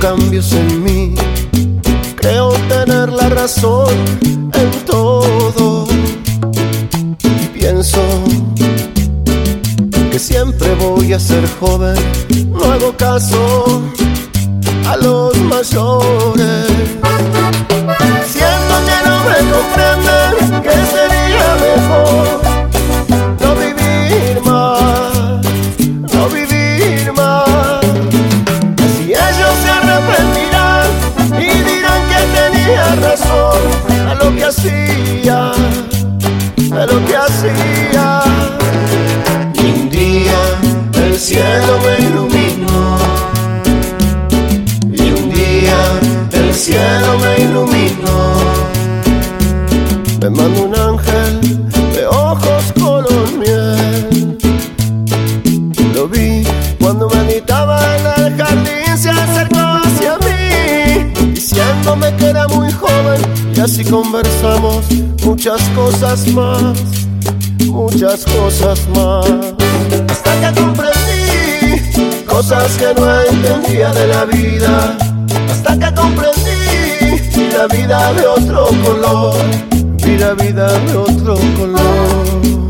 cambios en mí. Creo tener la razón en todo. Pienso que siempre voy a ser joven. No hago caso a los mayores. Siento que no me comprenden, que sería mejor no vivir más, no vivir más. Si ellos se arrepentirán y dirán que tenía razón a lo que hacía, a lo que hacía. Y un día el cielo me iluminó, y un día el cielo me iluminó. Me mandó un ángel de ojos color miel. Lo vi cuando meditaba en el jardín, se acercó hacia mí, diciéndome que era muy joven, y así conversamos muchas cosas más, muchas cosas más. Hasta que comprendí cosas que no entendía de la vida, hasta que comprendí la vida de otro color, vi la vida de otro color.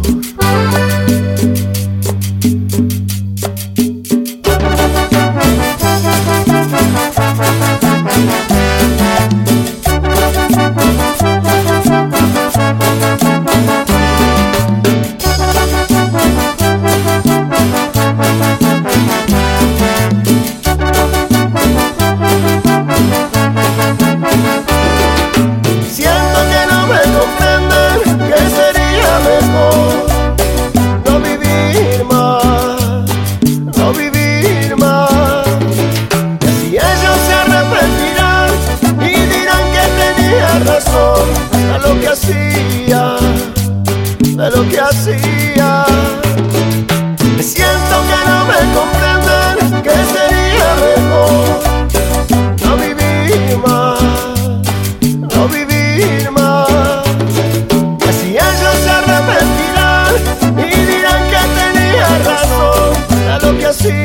A lo que hacía, a lo que hacía. Me siento que no me comprenden, que sería mejor no vivir más, no vivir más. Que si ellos se arrepentirán y dirán que tenía razón a lo que hacía.